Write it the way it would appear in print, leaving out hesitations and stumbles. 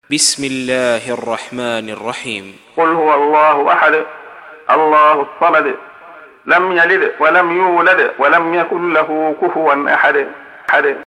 بسم الله الرحمن الرحيم. قل هو الله أحد الله الصمد لم يلد ولم يولد ولم يكن له كفوا أحد.